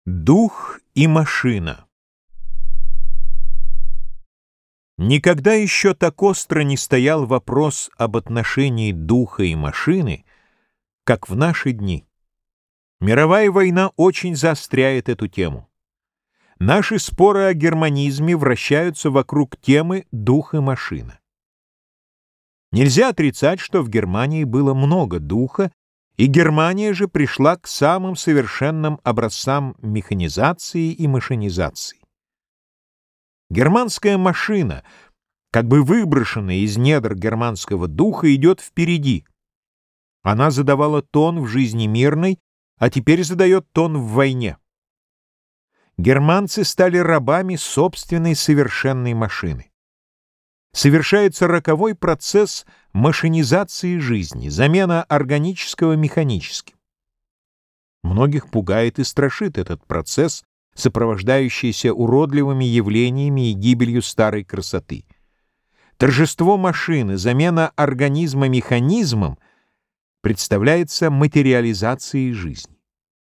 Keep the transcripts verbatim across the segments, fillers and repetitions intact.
Дух и машина. Никогда еще так остро не стоял вопрос об отношении духа и машины, как в наши дни. Мировая война очень заостряет эту тему. Наши споры о германизме вращаются вокруг темы дух и машина. Нельзя отрицать, что в Германии было много духа, и Германия же пришла к самым совершенным образцам механизации и машинизации. Германская машина, как бы выброшенная из недр германского духа, идет впереди. Она задавала тон в жизни мирной, а теперь задает тон в войне. Германцы стали рабами собственной совершенной машины. Совершается роковой процесс машинизации жизни, замена органического механическим. Многих пугает и страшит этот процесс, сопровождающийся уродливыми явлениями и гибелью старой красоты. Торжество машины, замена организма механизмом представляется материализацией жизни.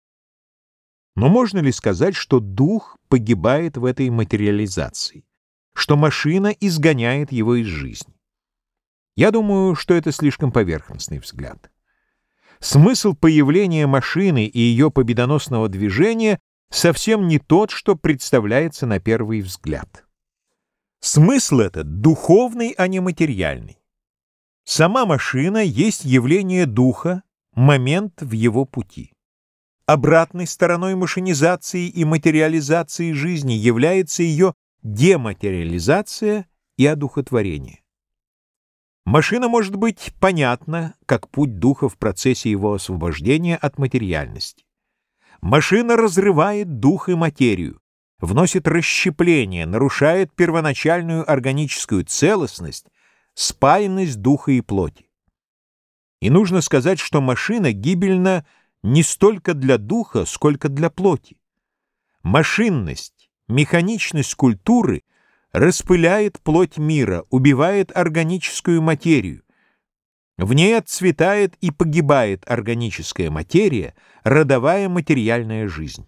Но можно ли сказать, что дух погибает в этой материализации, что машина изгоняет его из жизни? Я думаю, что это слишком поверхностный взгляд. Смысл появления машины и ее победоносного движения совсем не тот, что представляется на первый взгляд. Смысл этот духовный, а не материальный. Сама машина есть явление духа, момент в его пути. Обратной стороной машинизации и материализации жизни является ее дематериализация и одухотворение. Машина может быть понятна как путь духа в процессе его освобождения от материальности. Машина разрывает дух и материю, вносит расщепление, нарушает первоначальную органическую целостность, спаянность духа и плоти. И нужно сказать, что машина гибельна не столько для духа, сколько для плоти. Машинность, механичность культуры распыляет плоть мира, убивает органическую материю. В ней отцветает и погибает органическая материя, родовая материальная жизнь.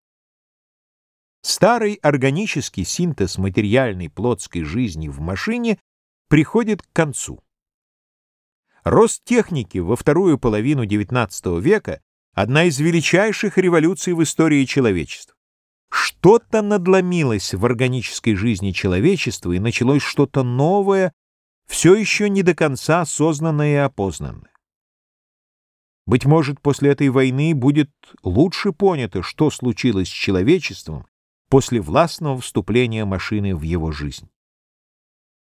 Старый органический синтез материальной плотской жизни в машине приходит к концу. Рост техники во вторую половину девятнадцатого века – одна из величайших революций в истории человечества. Что-то надломилось в органической жизни человечества, и началось что-то новое, все еще не до конца осознанное и опознанное. Быть может, после этой войны будет лучше понято, что случилось с человечеством после властного вступления машины в его жизнь.